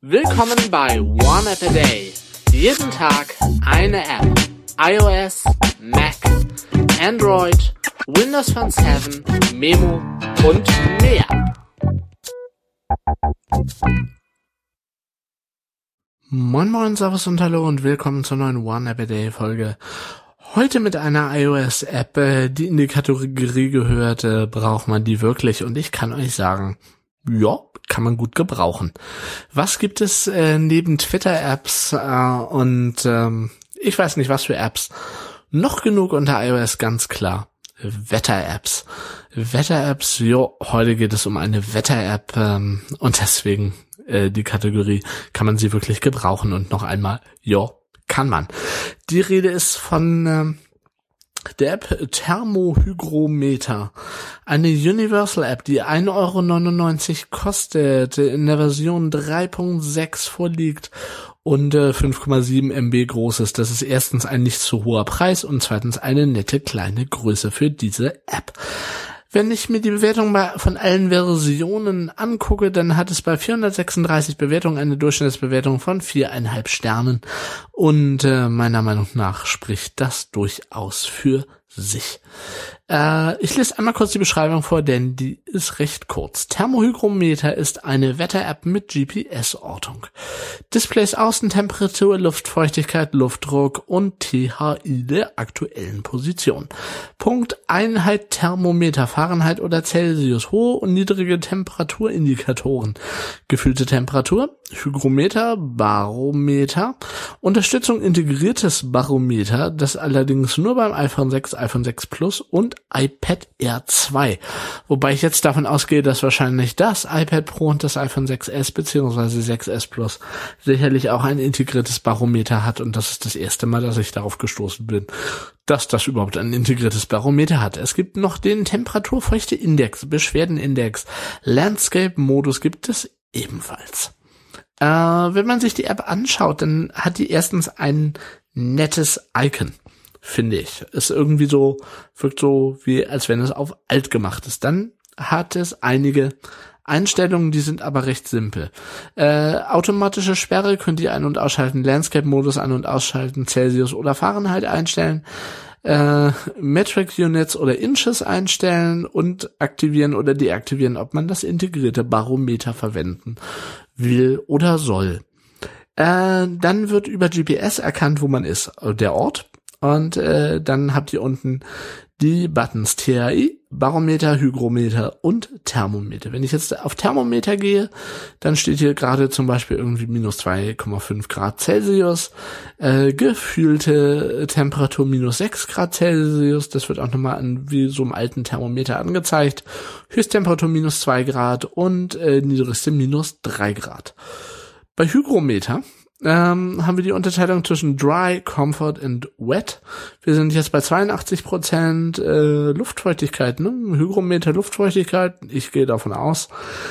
Willkommen bei One App a Day. Jeden Tag eine App. iOS, Mac, Android, Windows Phone 7, Memo und mehr. Moin Moin, Servus und Hallo und willkommen zur neuen One App a Day Folge. Heute mit einer iOS-App, die in die Kategorie gehört, braucht man die wirklich? Und ich kann euch sagen, ja, kann man gut gebrauchen. Was gibt es neben Twitter-Apps und ich weiß nicht was für Apps? Noch genug unter iOS, ganz klar. Wetter-Apps. Wetter-Apps, jo, heute geht es um eine Wetter-App und deswegen die Kategorie, kann man sie wirklich gebrauchen? Und noch einmal, jo, kann man. Die Rede ist von der App Thermohygrometer. Eine Universal-App, die 1,99 € kostet, in der Version 3.6 vorliegt und 5,7 MB groß ist. Das ist erstens ein nicht zu hoher Preis und zweitens eine nette kleine Größe für diese App. Wenn ich mir die Bewertung von allen Versionen angucke, dann hat es bei 436 Bewertungen eine Durchschnittsbewertung von 4,5 Sternen. Und meiner Meinung nach spricht das durchaus für sich. Ich lese einmal kurz die Beschreibung vor, denn die ist recht kurz. Thermohygrometer ist eine Wetter-App mit GPS-Ortung. Displays Außentemperatur, Luftfeuchtigkeit, Luftdruck und THI der aktuellen Position. Punkt Einheit Thermometer, Fahrenheit oder Celsius, hohe und niedrige Temperaturindikatoren. Gefühlte Temperatur, Hygrometer, Barometer, Unterstützung integriertes Barometer, das allerdings nur beim iPhone 6, iPhone 6 Plus und iPad Air 2. Wobei ich jetzt davon ausgehe, dass wahrscheinlich das iPad Pro und das iPhone 6s bzw. 6s Plus sicherlich auch ein integriertes Barometer hat und das ist das erste Mal, dass ich darauf gestoßen bin, dass das überhaupt ein integriertes Barometer hat. Es gibt noch den Temperaturfeuchte-Index, Beschwerdenindex, Landscape-Modus gibt es ebenfalls. Wenn man sich die App anschaut, dann hat die erstens ein nettes Icon, finde ich. Ist irgendwie so, wirkt so wie, als wenn es auf alt gemacht ist. Dann hat es einige Einstellungen, die sind aber recht simpel. Automatische Sperre könnt ihr ein- und ausschalten, Landscape-Modus an- und ausschalten, Celsius oder Fahrenheit einstellen, Metric Units oder Inches einstellen und aktivieren oder deaktivieren, ob man das integrierte Barometer verwenden will oder soll. Dann wird über GPS erkannt, wo man ist, der Ort. Und dann habt ihr unten die Buttons THI, Barometer, Hygrometer und Thermometer. Wenn ich jetzt auf Thermometer gehe, dann steht hier gerade zum Beispiel irgendwie minus 2,5 Grad Celsius, gefühlte Temperatur minus 6 Grad Celsius, das wird auch nochmal wie so einem alten Thermometer angezeigt, Höchsttemperatur minus 2 Grad und niedrigste minus 3 Grad. Bei Hygrometer haben wir die Unterteilung zwischen Dry, Comfort und Wet. Wir sind jetzt bei 82% Luftfeuchtigkeit, ne? Hygrometer Luftfeuchtigkeit, ich gehe davon aus.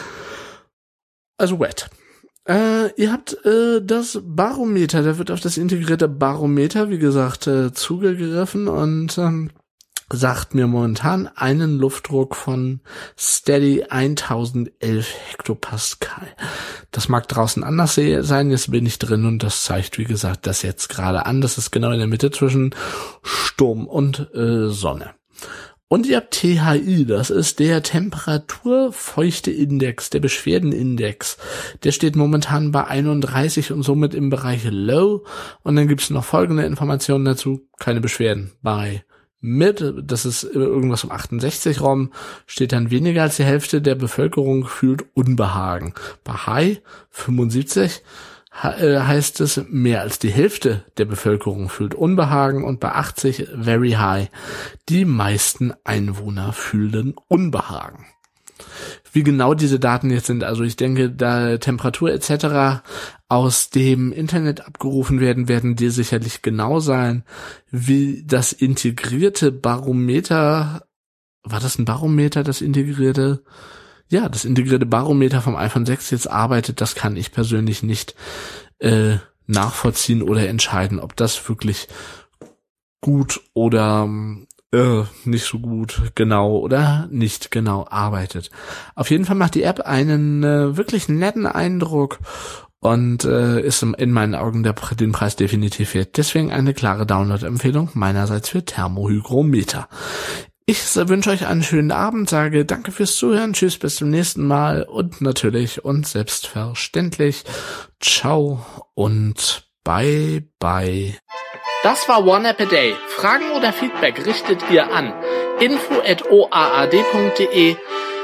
Also Wet. Ihr habt das Barometer, da wird auf das integrierte Barometer, wie gesagt, zugegriffen und sagt mir momentan einen Luftdruck von Steady 1011 Hektopascal. Das mag draußen anders sein, jetzt bin ich drin und das zeigt, wie gesagt, das jetzt gerade an. Das ist genau in der Mitte zwischen Sturm und Sonne. Und ihr habt THI, das ist der Temperaturfeuchte-Index, der Beschwerdenindex. Der steht momentan bei 31 und somit im Bereich Low. Und dann gibt's noch folgende Informationen dazu. Keine Beschwerden bei das ist irgendwas um 68 rum, steht dann weniger als die Hälfte der Bevölkerung fühlt Unbehagen. Bei High 75 heißt es, mehr als die Hälfte der Bevölkerung fühlt Unbehagen und bei 80 Very High, die meisten Einwohner fühlen Unbehagen. Wie genau diese Daten jetzt sind, also ich denke, da Temperatur etc. aus dem Internet abgerufen werden die sicherlich genau sein, wie das integrierte Barometer, war das ein Barometer, das integrierte? Ja, das integrierte Barometer vom iPhone 6 jetzt arbeitet, das kann ich persönlich nicht nachvollziehen oder entscheiden, ob das wirklich gut oder nicht so gut genau oder nicht genau arbeitet. Auf jeden Fall macht die App einen wirklich netten Eindruck und ist in meinen Augen den Preis definitiv wert. Deswegen eine klare Download-Empfehlung meinerseits für Thermohygrometer. Ich wünsche euch einen schönen Abend, sage danke fürs Zuhören, tschüss, bis zum nächsten Mal und natürlich und selbstverständlich ciao und bye bye. Das war One App a Day. Fragen oder Feedback richtet ihr an info@oaad.de,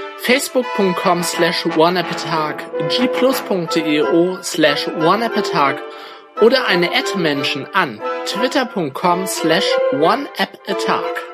facebook.com/oneappatag, gplus.io/oneappatag oder eine @Menschen an twitter.com/oneappatag.